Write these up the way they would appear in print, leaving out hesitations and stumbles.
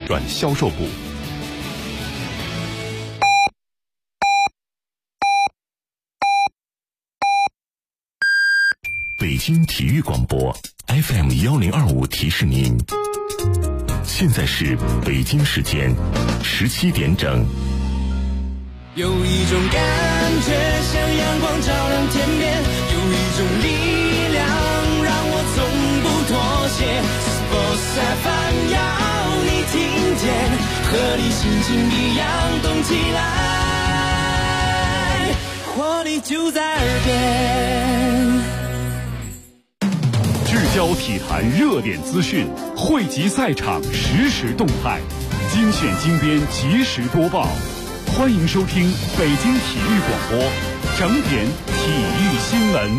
转销售部。北京体育广播 FM1025提示您，现在是北京时间17点整。 有一种感觉像阳光照亮天边，有一种力量让我从不妥协。Sports FM 要你听见，和你心情一样动起来，活力就在耳边。 聚焦体坛热点资讯，汇集赛场实时动态，精选精编及时播报。欢迎收听北京体育广播整点体育新闻。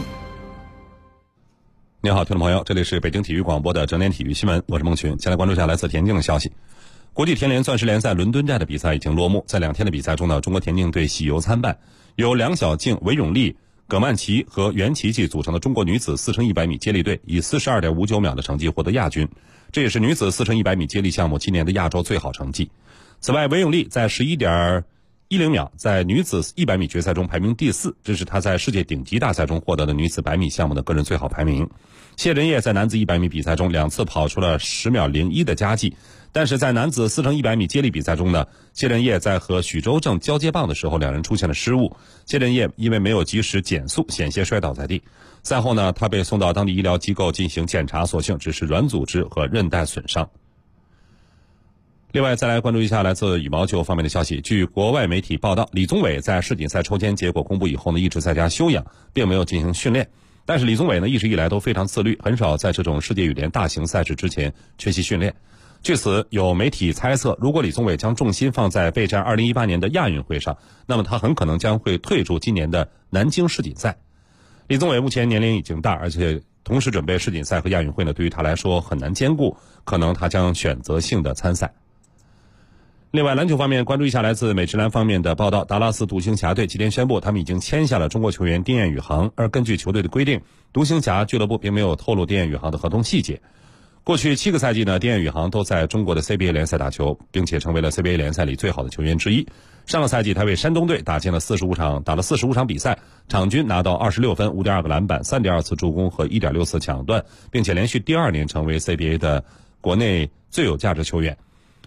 你好，听众朋友，这里是北京体育广播的整点体育新闻，我是孟群。先来关注一下来自田径的消息。国际田联钻石联赛伦敦站的比赛已经落幕，在2天的比赛中呢，中国田径队喜游参半，由梁晓静、韦永丽、葛曼棋和袁琪琪组成的中国女子4乘100米接力队以 42.59 秒的成绩获得亚军，这也是女子4乘100米接力项目今年的亚洲最好成绩。此外，韦永丽在11.10秒在女子100米决赛中排名第4，这是她在世界顶级大赛中获得的女子100米项目的个人最好排名。谢震业在男子100米比赛中2次跑出了10秒01的佳绩，但是在男子4乘100米接力比赛中呢，谢震业在和许周正交接棒的时候，两人出现了失误，谢震业因为没有及时减速，险些摔倒在地。赛后呢，他被送到当地医疗机构进行检查，所幸只是软组织和韧带损伤。另外，再来关注一下来自羽毛球方面的消息。据国外媒体报道，李宗伟在世锦赛抽签结果公布以后呢，一直在家休养，并没有进行训练。但是李宗伟呢，一直以来都非常自律，很少在这种世界羽联大型赛事之前缺席训练。据此，有媒体猜测，如果李宗伟将重心放在备战2018年的亚运会上，那么他很可能将会退出今年的南京世锦赛。李宗伟目前年龄已经大，而且同时准备世锦赛和亚运会呢，对于他来说很难兼顾，可能他将选择性的参赛。另外，篮球方面，关注一下来自美职篮方面的报道。达拉斯独行侠队今天宣布，他们已经签下了中国球员丁彦雨航，而根据球队的规定，独行侠俱乐部并没有透露丁彦雨航的合同细节。过去7个赛季呢，丁彦雨航都在中国的 CBA 联赛打球，并且成为了 CBA 联赛里最好的球员之一。上个赛季，他为山东队打了45场比赛，场均拿到26分、5.2个篮板、3.2次助攻和 1.6次抢断，并且连续第2年成为 CBA 的国内最有价值球员。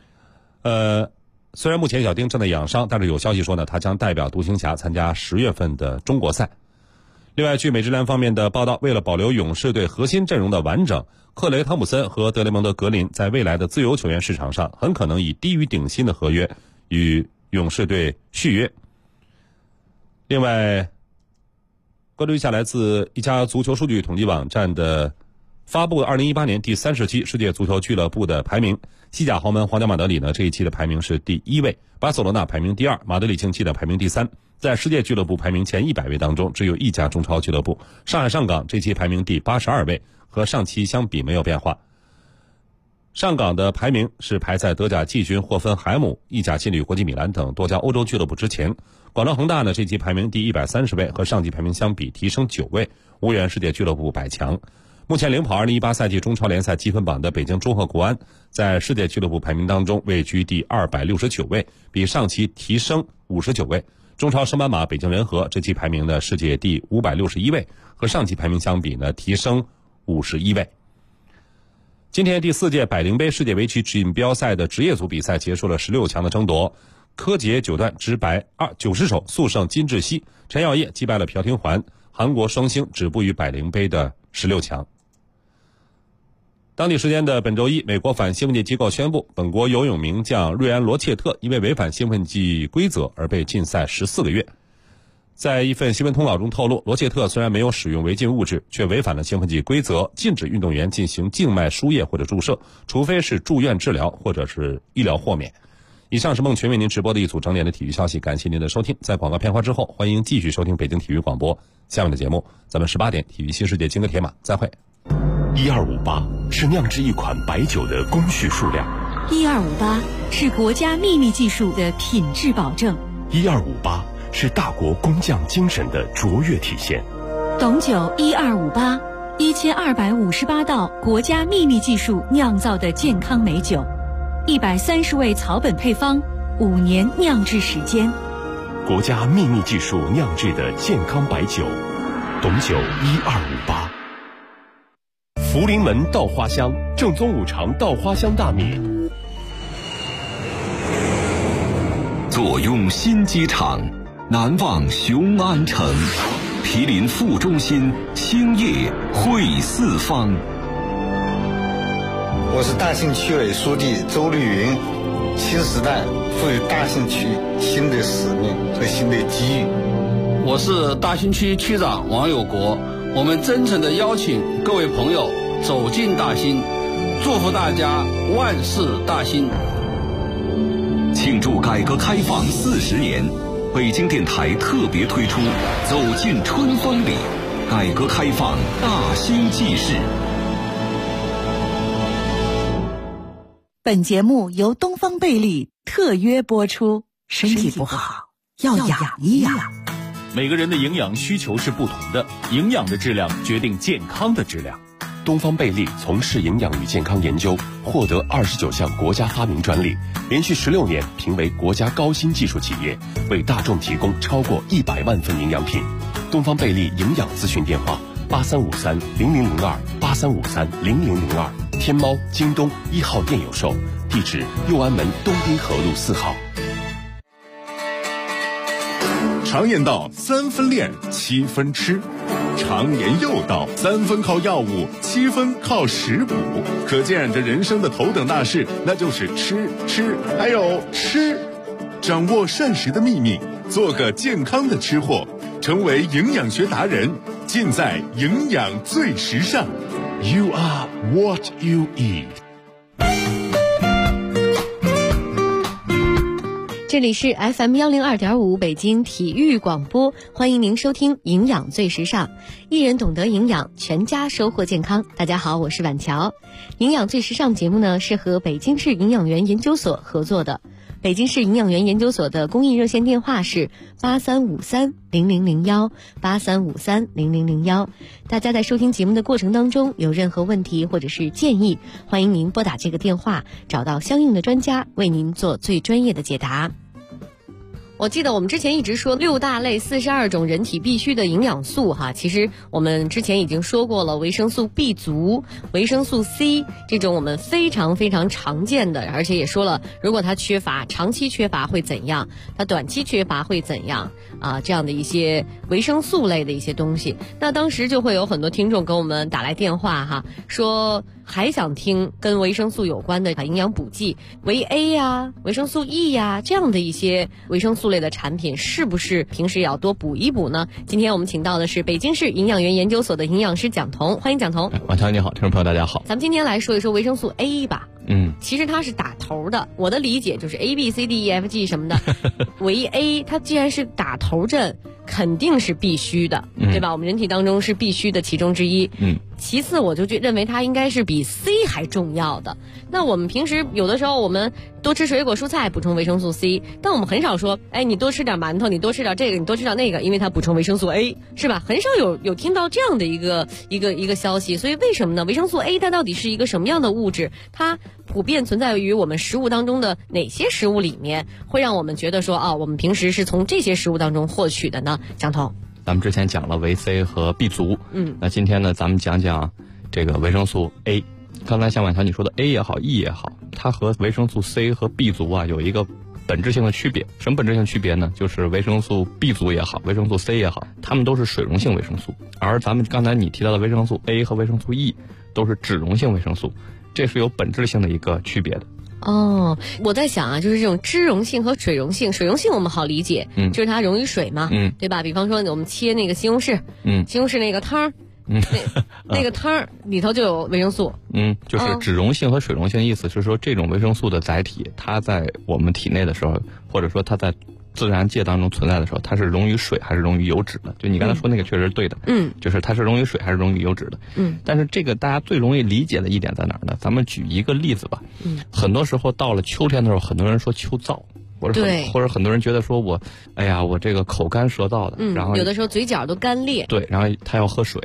虽然目前小丁正在养伤，但是有消息说呢，他将代表独行侠参加10月份的中国赛。另外，据美职篮方面的报道，为了保留勇士队核心阵容的完整，克雷·汤普森和德雷蒙德·格林在未来的自由球员市场上很可能以低于顶薪的合约与勇士队续约。另外，关注一下来自一家足球数据统计网站的发布2018年第30期世界足球俱乐部的排名。西甲豪门皇家马德里呢，这一期的排名是第1位，巴塞罗那排名第2，马德里竞技的排名第3。在世界俱乐部排名前100位当中，只有一家中超俱乐部，上海上港这期排名第82位，和上期相比没有变化。上港的排名是排在德甲季军霍芬海姆、意甲劲旅国际米兰等多家欧洲俱乐部之前。广州恒大呢，这期排名第130位，和上期排名相比提升9位，无缘世界俱乐部100强。目前领跑2018赛季中超联赛积分榜的北京中赫国安，在世界俱乐部排名当中位居第269位，比上期提升59位。中超升班马北京人和这期排名的世界第561位，和上期排名相比呢提升51位。今天第4届百灵杯世界围棋锦标赛的职业组比赛结束了16强的争夺，柯洁9段直白90手速胜金智熙，陈耀烨击败了朴廷桓，韩国双星止步于百灵杯的16强。当地时间的本周一，美国反兴奋剂机构宣布，本国游泳名将瑞安·罗切特因为违反兴奋剂规则而被禁赛14个月。在一份新闻通稿中透露，罗切特虽然没有使用违禁物质，却违反了兴奋剂规则，禁止运动员进行静脉输液或者注射，除非是住院治疗或者是医疗豁免。以上是孟群为您直播的一组整点的体育消息，感谢您的收听。在广告片花之后，欢迎继续收听北京体育广播下面的节目，咱们18点体育新世界金戈铁马再会。 1258是酿制一款白酒的工序数量 ，1258是国家秘密技术的品质保证 ，1258是大国工匠精神的卓越体现。 董酒1258，1258道国家秘密技术酿造的健康美酒。 130味草本配方，5年酿制时间。 国家秘密技术酿制的健康白酒，董酒1258。福临门稻花香，正宗五常稻花香大米。 坐拥新机场，南望雄安城，毗邻副中心，兴业汇四方。 我是大兴区委书记周绿云。新时代赋予大兴区新的使命和新的机遇。 我是大兴区区长王有国，我们真诚地邀请各位朋友走进大兴，祝福大家万事大兴。 庆祝改革开放40年，北京电台特别推出《走进春风里》，改革开放大兴纪事。 本节目由东方贝利特约播出。身体不好要养一养。 每个人的营养需求是不同的，营养的质量决定健康的质量。 东方贝利从事营养与健康研究，获得29项国家发明专利，连续16年评为国家高新技术企业，为大众提供超过100万份营养品。东方贝利营养咨询电话83530002，83530002，天猫、京东1号店有售，地址右安门东滨河路4号。 常言道3分练7分吃，常言又道3分靠药物7分靠食补，可见这人生的头等大事那就是吃还有吃。掌握膳食的秘密，做个健康的吃货，成为营养学达人，尽在营养最时尚。 You are what you eat。 这里是 FM102.5 北京体育广播，欢迎您收听营养最时尚，一人懂得营养，全家收获健康。大家好，我是婉乔。营养最时尚节目呢是和北京市营养员研究所合作的。北京市营养员研究所的公益热线电话是83530001 83530001。大家在收听节目的过程当中有任何问题或者是建议，欢迎您拨打这个电话，找到相应的专家为您做最专业的解答。我记得我们之前一直说6大类42种人体必需的营养素哈，其实我们之前已经说过了，维生素 B 族、维生素 C 这种我们非常非常常见的，而且也说了如果它缺乏，长期缺乏会怎样，它短期缺乏会怎样啊，这样的一些维生素类的一些东西。那当时就会有很多听众给我们打来电话哈，说还想听跟维生素有关的营养补剂，维 A 呀、维生素 E 呀，这样的一些维生素类的产品，是不是平时也要多补一补呢？今天我们请到的是北京市营养员研究所的营养师蒋彤，欢迎蒋彤。 晚上你好，听众朋友大家好。 咱们今天来说一说维生素 A 吧。其实它是打头的，我的理解就是 A B C D E F G 什么的，维 A 它既然是打头阵，肯定是必须的，对吧？我们人体当中是必须的其中之一。其次我就认为它应该是比 C 还重要的。那我们平时有的时候我们多吃水果蔬菜补充维生素 C， 但我们很少说，哎，你多吃点馒头，你多吃点这个，你多吃点那个，因为它补充维生素 A， 是吧？很少有听到这样的一个消息。所以为什么呢？维生素 A 它到底是一个什么样的物质？它普遍存在于我们食物当中的哪些食物里面，会让我们觉得说啊，我们平时是从这些食物当中获取的呢？蒋彤， 咱们之前讲了维 C 和 B 族，那今天呢，咱们讲讲这个维生素 A。刚才像婉乔你说的 A 也好 E 也好，它和维生素 C 和 B 族啊有一个本质性的区别。什么本质性区别呢？就是维生素 B 族也好，维生素 C 也好，它们都是水溶性维生素，而咱们刚才你提到的维生素 A 和维生素 E 都是脂溶性维生素，这是有本质性的一个区别的。 哦，我在想啊，就是这种脂溶性和水溶性，水溶性我们好理解，就是它溶于水嘛，对吧？比方说我们切那个西红柿，西红柿那个汤儿，那个汤儿里头就有维生素。 就是脂溶性和水溶性的意思是说，这种维生素的载体，它在我们体内的时候，或者说它在自然界当中存在的时候，它是溶于水还是溶于油脂的？就你刚才说那个确实是对的，就是它是溶于水还是溶于油脂的。但是这个大家最容易理解的一点在哪儿呢？咱们举一个例子吧。很多时候到了秋天的时候，很多人说秋燥，或者很多人觉得说我这个口干舌燥的，然后有的时候嘴角都干裂， 对，然后他要喝水。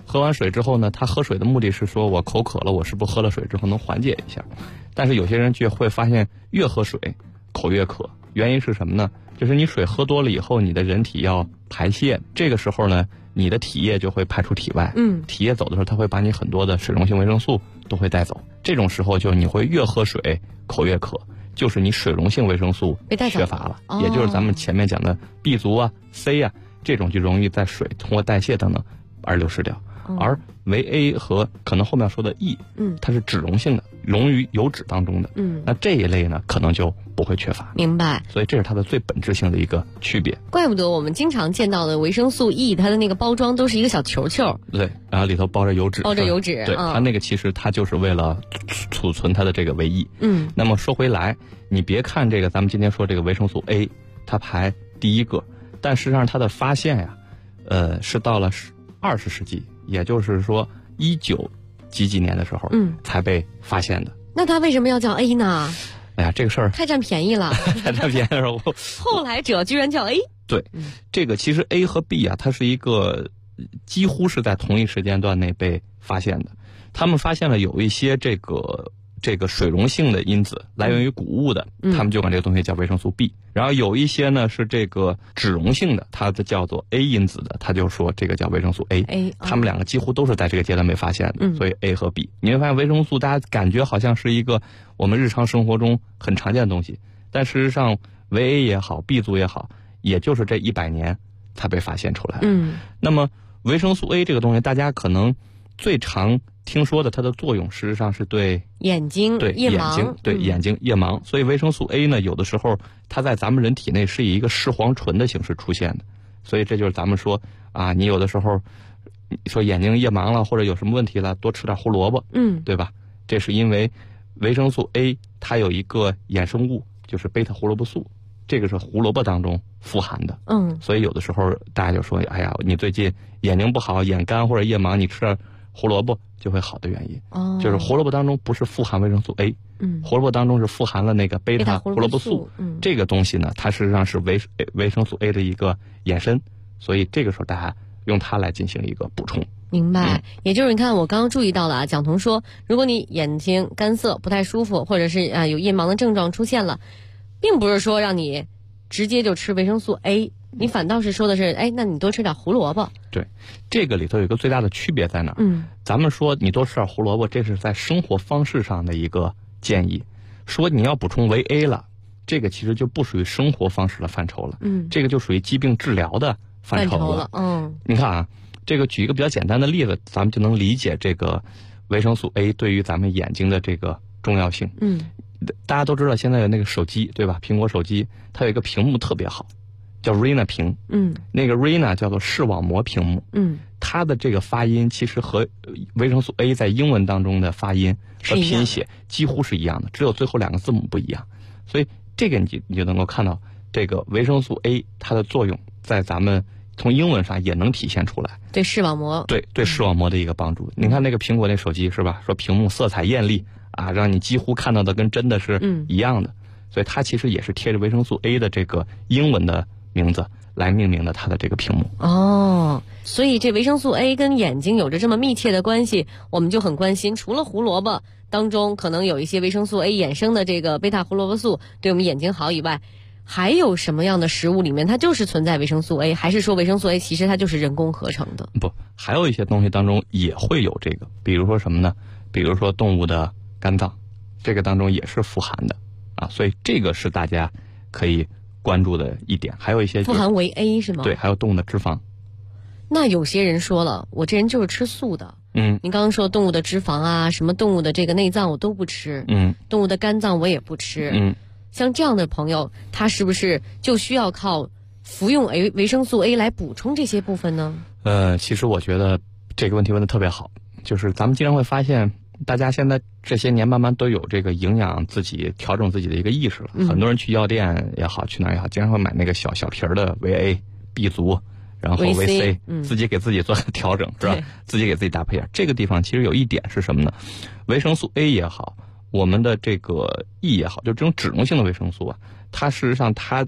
喝完水之后呢，他喝水的目的是说我口渴了，我是不是喝了水之后能缓解一下？但是有些人就会发现越喝水口越渴，原因是什么呢？就是你水喝多了以后，你的人体要排泄，这个时候呢，你的体液就会排出体外。体液走的时候，它会把你很多的水溶性维生素都会带走。这种时候就你会越喝水口越渴，就是你水溶性维生素缺乏了，也就是咱们前面讲的 B 族啊、C 啊，这种就容易在水通过代谢等等而流失掉。而维 A 和可能后面说的 E，它是脂溶性的，溶于油脂当中的，那这一类呢可能就不会缺乏。 明白。 所以这是它的最本质性的一个区别。 怪不得我们经常见到的维生素 E， 它的那个包装都是一个小球球， 对，然后里头包着油脂，对，它那个其实它就是为了储存它的这个维 E。那么说回来，你别看这个咱们今天说这个维生素 A， 它排第一个，但实际上它的发现呀，是到了20世纪。也就是说19几年的时候，才被发现的。 那它为什么要叫 A 呢？ 哎呀，这个事儿太占便宜了。 太占便宜的时候， 后来者居然叫 A。 对，这个其实 A 和 B 啊，它是一个几乎是在同一时间段内被发现的。他们发现了有一些这个水溶性的因子来源于谷物的，他们就管这个东西叫维生素 B。然后有一些呢是这个脂溶性的，它的叫做 A 因子的，他就说这个叫维生素 A。他们两个几乎都是在这个阶段被发现的，所以 A 和 B。你会发现维生素大家感觉好像是一个我们日常生活中很常见的东西，但事实上维 A 也好 B 族也好，也就是这100年才被发现出来。那么维生素 A 这个东西大家可能最常听说的它的作用实际上是对眼睛、夜盲， 对眼睛、夜盲。所以维生素 A 呢，有的时候它在咱们人体内是以一个视黄醇的形式出现的。所以这就是咱们说啊，你有的时候说眼睛夜盲了或者有什么问题了，多吃点胡萝卜，对吧？这是因为维生素 A 它有一个衍生物，就是贝塔胡萝卜素，这个是胡萝卜当中富含的。所以有的时候大家就说，哎呀，你最近眼睛不好，眼干或者夜盲，你吃点胡萝卜就会好的原因，就是胡萝卜当中不是富含维生素 A，胡萝卜当中是富含了那个贝塔胡萝卜素，这个东西呢，它实际上是维生素 A 的一个衍生，所以这个时候大家用它来进行一个补充。 明白，也就是你看我刚刚注意到了啊，蒋彤说，如果你眼睛干涩不太舒服，或者是有夜盲的症状出现了，并不是说让你直接就吃维生素 A。你反倒是说的是，哎，那你多吃点胡萝卜。 对，这个里头有一个最大的区别在哪儿？咱们说你多吃点胡萝卜，这是在生活方式上的一个建议。说你要补充维 A 了，这个其实就不属于生活方式的范畴了。这个就属于疾病治疗的范畴了。你看啊，这个举一个比较简单的例子，咱们就能理解这个维生素 A 对于咱们眼睛的这个重要性。大家都知道现在有那个手机，对吧？苹果手机它有一个屏幕特别好，叫 Retina 屏，那个 Retina 叫做视网膜屏幕，它的这个发音其实和维生素 A 在英文当中的发音和拼写几乎是一样的，只有最后2个字母不一样。所以这个你就能够看到，这个维生素 A 它的作用在咱们从英文上也能体现出来， 对视网膜， 对视网膜的一个帮助。你看那个苹果那手机是吧？说屏幕色彩艳丽啊，让你几乎看到的跟真的是一样的，所以它其实也是贴着维生素 A 的这个英文的名字来命名的它的这个屏幕。 所以这维生素 A 跟眼睛有着这么密切的关系，我们就很关心。除了胡萝卜当中可能有一些维生素 A 衍生的这个贝塔胡萝卜素对我们眼睛好以外，还有什么样的食物里面它就是存在维生素 A， 还是说维生素 A 其实它就是人工合成的？ 不，还有一些东西当中也会有这个，比如说什么呢？比如说动物的肝脏，这个当中也是富含的啊，所以这个是大家可以关注的一点。还有一些富含维 A 是吗？ 对，还有动物的脂肪。 那有些人说了，我这人就是吃素的。你刚刚说动物的脂肪啊，什么动物的这个内脏我都不吃。动物的肝脏我也不吃。像这样的朋友，他是不是就需要靠服用维生素 A 来补充这些部分呢？ 其实我觉得这个问题问得特别好，就是咱们经常会发现，大家现在这些年慢慢都有这个营养自己调整自己的一个意识了。很多人去药店也好，去哪儿也好，经常会买那个小瓶的维 A、B 族，然后维 C，自己给自己做调整，是吧？自己给自己搭配。这个地方其实有一点是什么呢？维生素 A 也好，我们的这个 E 也好，就这种脂溶性的维生素啊，它事实上它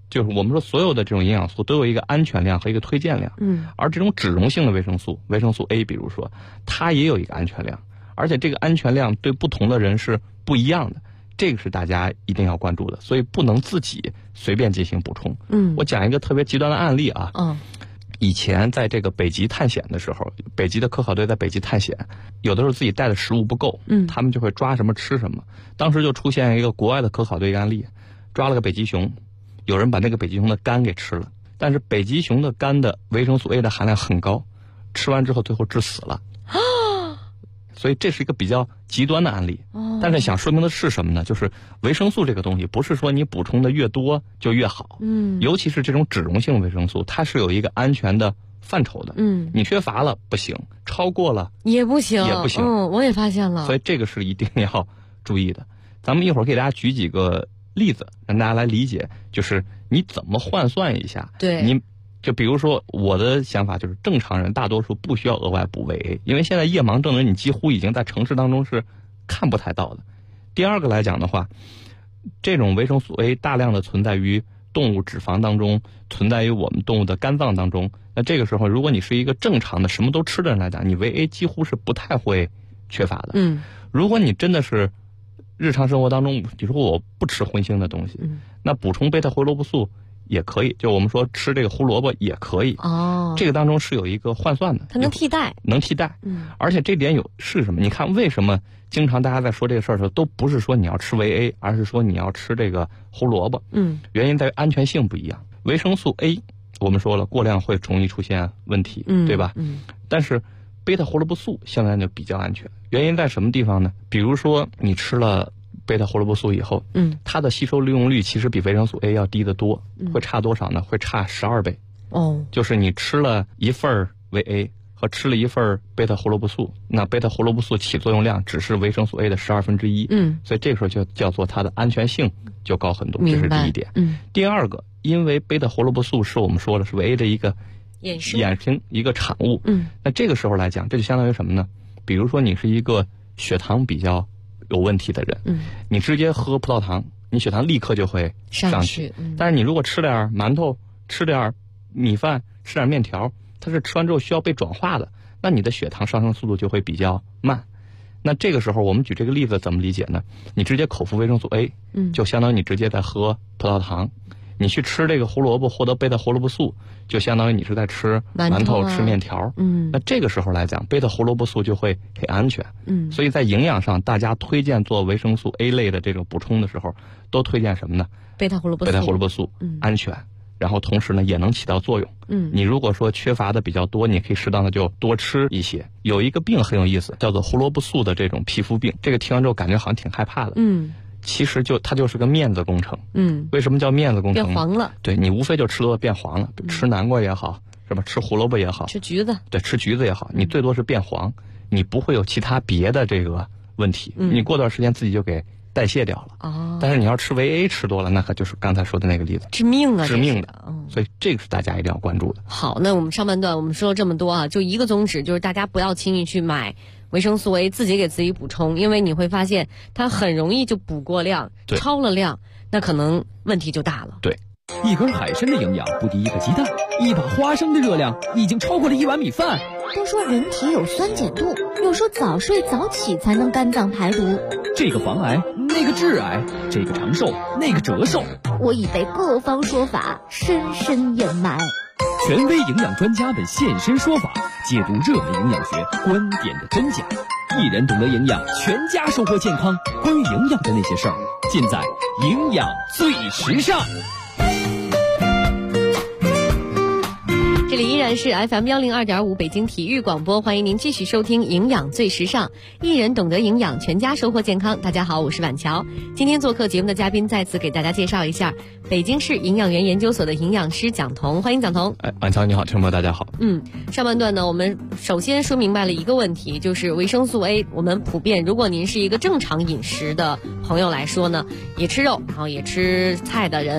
就是我们说所有的这种营养素都有一个安全量和一个推荐量，而这种脂溶性的维生素A， 比如说它也有一个安全量，而且这个安全量对不同的人是不一样的，这个是大家一定要关注的，所以不能自己随便进行补充。我讲一个特别极端的案例啊。以前在这个北极探险的时候，北极的科考队在北极探险，有的时候自己带的食物不够，他们就会抓什么吃什么。当时就出现一个国外的科考队案例，抓了个北极熊，有人把那个北极熊的肝给吃了，但是北极熊的肝的维生素 A 的含量很高，吃完之后最后致死了。所以这是一个比较极端的案例。但是想说明的是什么呢？就是维生素这个东西不是说你补充的越多就越好。尤其是这种脂溶性维生素，它是有一个安全的范畴的。你缺乏了不行，超过了也不行。我也发现了。 所以这个是一定要注意的。咱们一会儿给大家举几个例子，让大家来理解，就是你怎么换算一下。 对。 你就比如说我的想法就是正常人大多数不需要额外补维 A， 因为现在夜盲症的人你几乎已经在城市当中是看不太到的。第二个来讲的话，这种维生素 A 大量的存在于动物脂肪当中，存在于我们动物的肝脏当中，那这个时候如果你是一个正常的什么都吃的人来讲，你维 A 几乎是不太会缺乏的。如果你真的是日常生活当中，比如说我不吃荤腥的东西，那补充贝塔胡萝卜素也可以，就我们说吃这个胡萝卜也可以。这个当中是有一个换算的， 它能替代。 而且这点是什么？你看为什么经常大家在说这个事儿的时候，都不是说你要吃维 A， 而是说你要吃这个胡萝卜。原因在于安全性不一样。维生素 A 我们说了，过量会容易出现问题，对吧？但是贝塔胡萝卜素相对来就比较安全。原因在什么地方呢？比如说你吃了贝塔胡萝卜素以后，它的吸收利用率其实比维生素 A 要低得多，会差多少呢？会差12倍。就是你吃了一份维 A 和吃了一份贝塔胡萝卜素，那贝塔胡萝卜素起作用量只是维生素 A 的1/12。所以这个时候就叫做它的安全性就高很多，这是第一点。第二个，因为贝塔胡萝卜素是我们说了是维 A 的一个衍生一个产物。那这个时候来讲，这就相当于什么呢？比如说你是一个血糖比较有问题的人，你直接喝葡萄糖，你血糖立刻就会上去。但是你如果吃点馒头，吃点米饭，吃点面条，它是吃完之后需要被转化的，那你的血糖上升速度就会比较慢。那这个时候我们举这个例子怎么理解呢？你直接口服维生素 A，就相当于你直接在喝葡萄糖。你去吃这个胡萝卜获得贝塔胡萝卜素，就相当于你是在吃馒头吃面条。那这个时候来讲，贝塔胡萝卜素就会很安全。所以在营养上，大家推荐做维生素 A 类的这种补充的时候，都推荐什么呢？ 贝塔胡萝卜素安全，然后同时呢也能起到作用。你如果说缺乏的比较多，你可以适当的就多吃一些。有一个病很有意思，叫做胡萝卜素的这种皮肤病，这个听完之后感觉好像挺害怕的。其实它就是个面子工程。为什么叫面子工程？ 变黄了。 对，你无非就吃多了变黄了，吃南瓜也好，是吧？吃胡萝卜也好， 吃橘子。 对，吃橘子也好，你最多是变黄，你不会有其他别的这个问题。你过段时间自己就给代谢掉了。但是你要吃维 A 吃多了，那可就是刚才说的那个例子， 致命的。 所以这个是大家一定要关注的。 好，那我们上半段我们说了这么多啊，就一个宗旨，就是大家不要轻易去买维生素 A 自己给自己补充，因为你会发现它很容易就补过量，超了量，那可能问题就大了。 对， 一根海参的营养不敌一个鸡蛋，一把花生的热量已经超过了1碗米饭。 都说人体有酸碱度，又说早睡早起才能肝脏排毒， 这个防癌，那个致癌，这个长寿，那个折寿。 我已被各方说法深深掩埋。 权威营养专家们现身说法，解读热门营养学观点的真假。一人懂得营养，全家收获健康。关于营养的那些事儿，尽在营养最时尚。 这里依然是 FM 102.5北京体育广播，欢迎您继续收听营养最时尚，一人懂得营养，全家收获健康。大家好，我是婉乔。今天做客节目的嘉宾再次给大家介绍一下北京市营养园研究所的营养师蒋彤，欢迎蒋彤。 婉乔你好，听众朋友大家好。 上半段呢，我们首先说明白了一个问题，就是维生素 A， 我们普遍如果您是一个正常饮食的朋友来说呢，也吃肉然后也吃菜的人，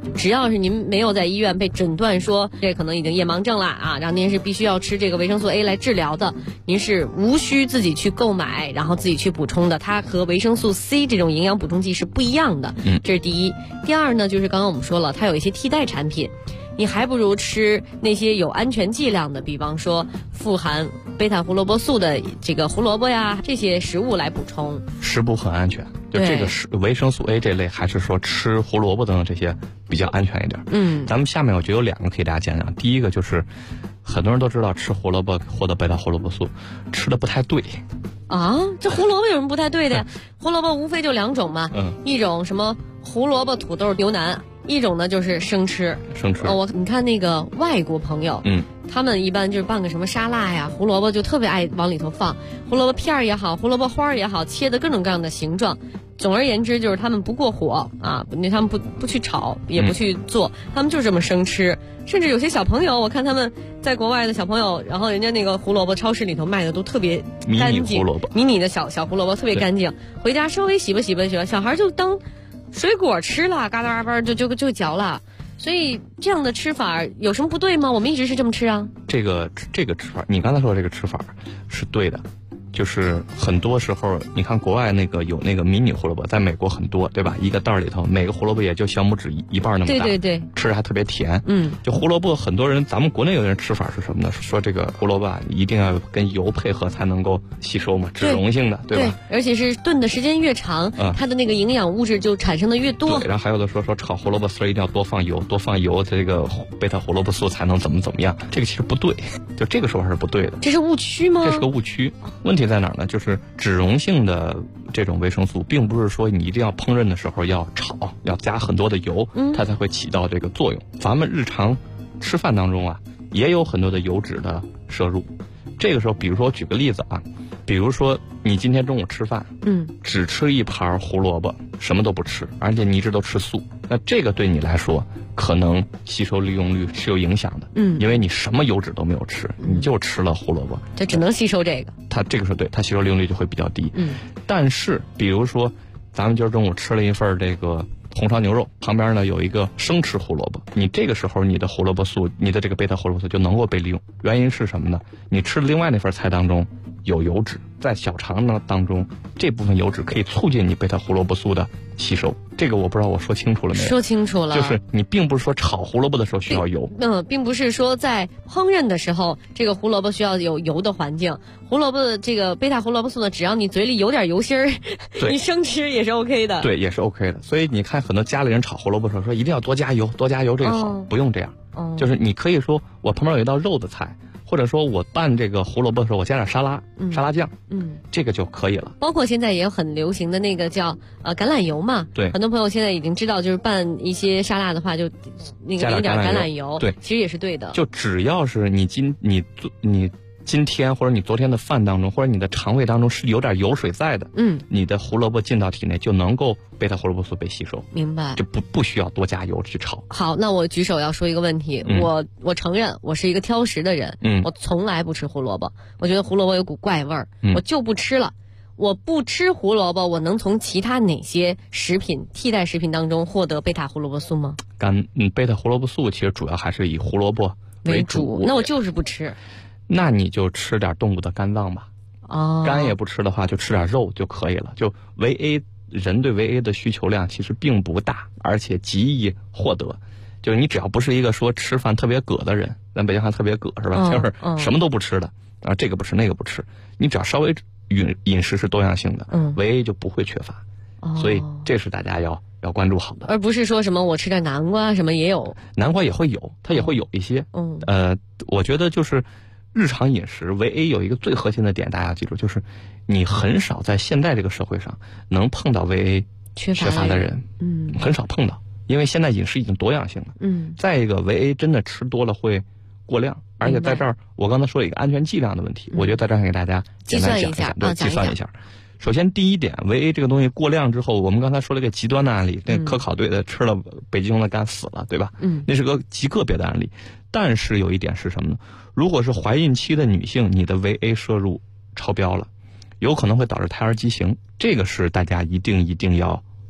只要是您没有在医院被诊断说这可能已经夜盲症了啊，然后您是必须要吃这个维生素 A 来治疗的，您是无需自己去购买，然后自己去补充的。它和维生素 C 这种营养补充剂是不一样的，这是第一。第二呢，就是刚刚我们说了，它有一些替代产品。你还不如吃那些有安全剂量的，比方说富含贝塔胡萝卜素的这个胡萝卜呀，这些食物来补充。 食补很安全，就这个维生素 A 这类，还是说吃胡萝卜等等这些比较安全一点。咱们下面我觉得有2个可以大家讲讲。第一个就是很多人都知道吃胡萝卜获得贝塔胡萝卜素，吃的不太对。 啊，这胡萝卜有什么不太对的呀？胡萝卜无非就2种嘛，一种什么胡萝卜土豆牛腩。一种呢就是生吃，你看那个外国朋友，他们一般就是拌个什么沙拉呀，胡萝卜就特别爱往里头放，胡萝卜片儿也好，胡萝卜花儿也好，切的各种各样的形状。总而言之，就是他们不过火啊，他们不去炒，也不去做，他们就这么生吃。甚至有些小朋友，我看他们在国外的小朋友，然后人家那个胡萝卜超市里头卖的都特别干净，迷你的小胡萝卜特别干净，回家稍微洗吧，小孩就当水果吃了，嘎达巴就嚼了。所以这样的吃法有什么不对吗？我们一直是这么吃啊。 这个吃法，你刚才说的这个吃法是对的。就是很多时候，你看国外那个有那个迷你胡萝卜，在美国很多，对吧？一个袋里头，每个胡萝卜也就小拇指一半那么大， 对， 吃着还特别甜。就胡萝卜，很多人，咱们国内有的人吃法是什么呢？说这个胡萝卜一定要跟油配合才能够吸收嘛，脂溶性的，对吧？ 对，而且是炖的时间越长，它的那个营养物质就产生的越多。 对，然后还有的说炒胡萝卜丝一定要多放油，这个贝塔胡萝卜素才能怎么样？这个其实不对，就这个说法是不对的。 这是误区吗？ 这是个误区。问题在哪儿呢？就是脂溶性的这种维生素，并不是说你一定要烹饪的时候要炒，要加很多的油，它才会起到这个作用。咱们日常吃饭当中啊，也有很多的油脂的摄入。这个时候，比如说举个例子啊，比如说你今天中午吃饭，只吃一盘胡萝卜，什么都不吃，而且你一直都吃素，那这个对你来说可能吸收利用率是有影响的，因为你什么油脂都没有吃，你就吃了胡萝卜， 就只能吸收这个， 它这个是对，它吸收利用率就会比较低。但是比如说咱们今儿中午吃了一份这个红烧牛肉，旁边呢有一个生吃胡萝卜，你这个时候你的胡萝卜素，你的这个贝塔胡萝卜素就能够被利用。原因是什么呢？你吃的另外那份菜当中有油脂，在小肠呢当中，这部分油脂可以促进你贝塔胡萝卜素的吸收。这个我不知道我说清楚了没有？ 说清楚了， 就是你并不是说炒胡萝卜的时候需要油， 并不是说在烹饪的时候这个胡萝卜需要有油的环境。胡萝卜的这个贝塔胡萝卜素呢，只要你嘴里有点油心儿，你生吃也是 OK 的。 对，也是 OK 的。所以你看很多家里人炒胡萝卜的时候说一定要多加油，这个好，不用这样。就是你可以说我旁边有一道肉的菜，或者说我拌这个胡萝卜的时候我加点沙拉酱，这个就可以了。 包括现在也有很流行的那个叫橄榄油嘛， 对， 很多朋友现在已经知道，就是拌一些沙拉的话就那个淋点橄榄油， 对， 其实也是对的。 就只要是你今天或者你昨天的饭当中，或者你的肠胃当中是有点油水在的，你的胡萝卜进到体内就能够贝塔胡萝卜素被吸收。 明白， 就不需要多加油去炒。 好，那我举手要说一个问题，我承认我是一个挑食的人，我从来不吃胡萝卜，我觉得胡萝卜有股怪味儿，我就不吃了。我不吃胡萝卜，我能从其他哪些替代食品当中获得贝塔胡萝卜素吗？ 贝塔胡萝卜素其实主要还是以胡萝卜为主。 那我就是不吃。 那你就吃点动物的肝脏吧。肝也不吃的话，就吃点肉就可以了。就维 A， 人对维 A 的需求量其实并不大，而且极易获得。就是你只要不是一个说吃饭特别葛的人，咱北京话特别葛是吧？就是什么都不吃的，这个不吃那个不吃，你只要稍微饮食是多样性的，维 A 就不会缺乏。所以这是大家要关注好的， 而不是说什么我吃点南瓜什么也有， 南瓜也会有，它也会有一些。我觉得就是日常饮食维 A 有一个最核心的点，大家要记住，就是你很少在现在这个社会上能碰到维 A 缺乏的人，很少碰到，因为现在饮食已经多样性了。再一个维 A 真的吃多了会过量，而且在这儿我刚才说有一个安全剂量的问题，我觉得在这儿给大家简单讲一下，计算一下。首先第一点，维 A 这个东西过量之后，我们刚才说了一个极端的案例，那科考队的吃了北极熊的肝死了，对吧？那是个极个别的案例。但是有一点是什么呢？如果是怀孕期的女性，你的维 A 摄入超标了，有可能会导致胎儿畸形，这个是大家一定要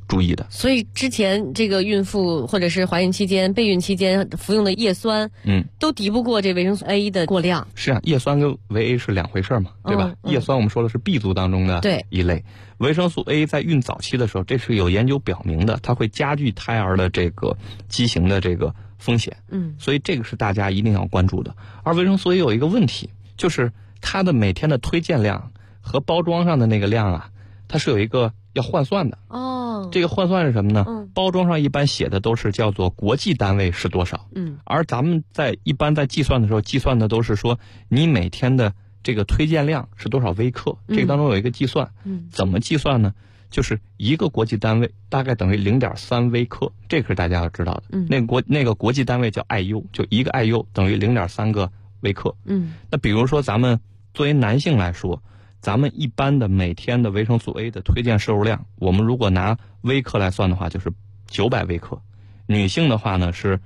注意的。 所以之前这个孕妇或者是怀孕期间、备孕期间服用的叶酸，都敌不过这维生素 A 的过量。 是啊，叶酸跟维 A 是两回事嘛，对吧？叶酸我们说的是 B 族当中的一类，维生素 A 在孕早期的时候，这是有研究表明的，它会加剧胎儿的这个畸形的这个风险。所以这个是大家一定要关注的。而维生素 A 有一个问题，就是它的每天的推荐量和包装上的那个量啊，它是有一个要换算的。这个换算是什么呢？包装上一般写的都是叫做国际单位是多少，而咱们一般在计算的时候，计算的都是说你每天的这个推荐量是多少微克，这个当中有一个计算。怎么计算呢？就是一个国际单位大概等于 0.3 微克，这个是大家要知道的。那个国际单位叫 IU， 就一个 IU 等于 0.3 个微克。那比如说咱们作为男性来说，咱们一般的每天的维生素 A 的推荐摄入量，我们如果拿微克来算的话，就是900微克。女性的话呢是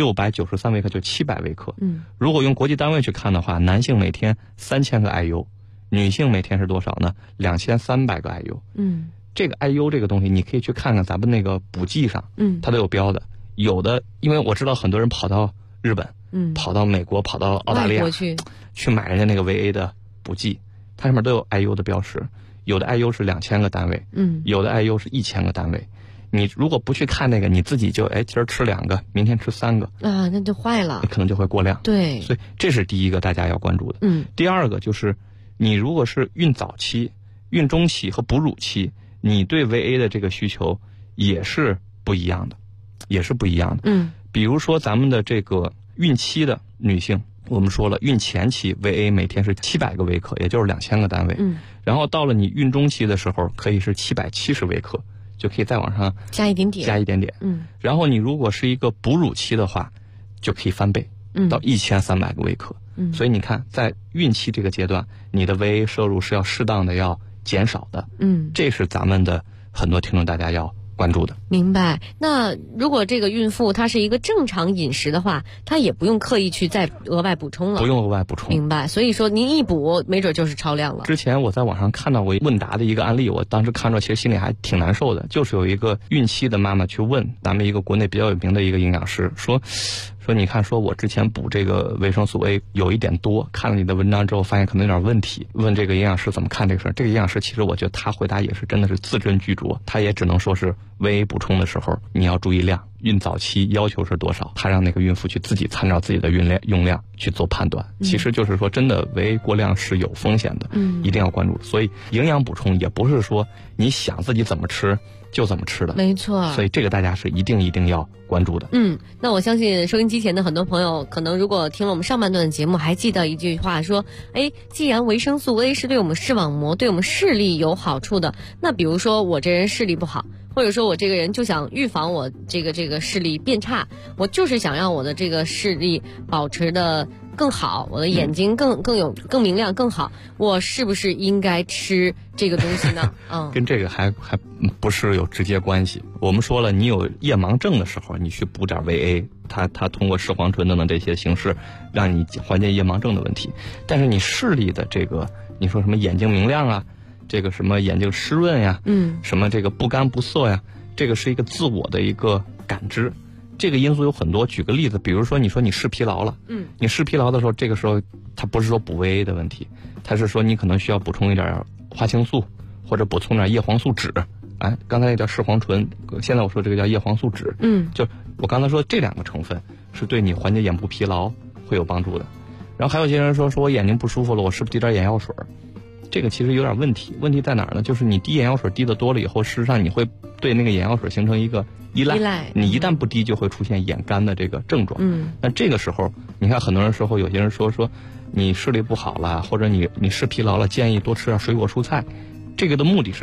693微克，就700微克。如果用国际单位去看的话，男性每天3000个 IU， 女性每天是多少呢？2300个 IU。这个 IU 这个东西，你可以去看看咱们那个补剂上，它都有标的。有的，因为我知道很多人跑到日本，跑到美国，跑到澳大利亚去买人家那个维 A 的补剂，它上面都有 IU 的标识。有的 IU 是2000个单位，有的 IU 是1000个单位。你如果不去看那个，你自己就今儿吃2个，明天吃3个啊，那就坏了， 你可能就会过量。 对， 所以这是第一个大家要关注的。第二个就是你如果是孕早期、孕中期和哺乳期，你对维 A 的这个需求也是不一样的，比如说咱们的这个孕期的女性，我们说了，孕前期维 A 每天是700个微克，也就是2000个单位。然后到了你孕中期的时候，可以是770微克，就可以再往上加一点点。然后你如果是一个哺乳期的话，就可以翻倍，到1300个微克。所以你看，在孕期这个阶段，你的维 A 摄入是要适当的要减少的。这是咱们的很多听众大家要关注的。 明白。那如果这个孕妇她是一个正常饮食的话，她也不用刻意去再额外补充了。 不用额外补充。 明白。所以说您一补，没准就是超量了。 之前我在网上看到过问答的一个案例，我当时看着其实心里还挺难受的，就是有一个孕期的妈妈去问咱们一个国内比较有名的一个营养师，说你看，说我之前补这个维生素 A 有一点多，看了你的文章之后发现可能有点问题，问这个营养师怎么看这个事儿。这个营养师其实我觉得他回答也是真的是字斟句酌，他也只能说是维 A 补充的时候你要注意量，孕早期要求是多少，他让那个孕妇去自己参照自己的用量去做判断。其实就是说真的维 A 过量是有风险的，一定要关注。所以营养补充也不是说你想自己怎么吃就怎么吃的， 没错。 所以这个大家是一定要关注的。 那我相信收音机前的很多朋友，可能如果听了我们上半段的节目，还记得一句话说，既然维生素 A 是对我们视网膜、对我们视力有好处的，那比如说我这人视力不好，或者说我这个人就想预防我这个视力变差，我就是想让我的这个视力保持的更好，我的眼睛更明亮更好，我是不是应该吃这个东西呢？ 跟这个还不是有直接关系。我们说了，你有夜盲症的时候，你去补点维 A， 它通过视黄醇等等这些形式，让你缓解夜盲症的问题。但是你视力的这个，你说什么眼睛明亮啊，这个什么眼睛湿润呀，什么这个不干不涩呀，这个是一个自我的一个感知。这个因素有很多，举个例子，比如说你说你视疲劳了，你视疲劳的时候，这个时候它不是说补维 A 的问题，它是说你可能需要补充一点花青素，或者补充点叶黄素酯。刚才那叫视黄醇，现在我说这个叫叶黄素酯。就我刚才说这2个成分是对你缓解眼部疲劳会有帮助的。然后还有些人说我眼睛不舒服了，我是不是滴点眼药水？这个其实有点问题，问题在哪儿呢？就是你滴眼药水滴得多了以后，事实上你会对那个眼药水形成一个依赖，你一旦不滴就会出现眼干的这个症状。那这个时候你看很多人说有些人说你视力不好了，或者你视疲劳了，建议多吃点水果蔬菜，这个的目的是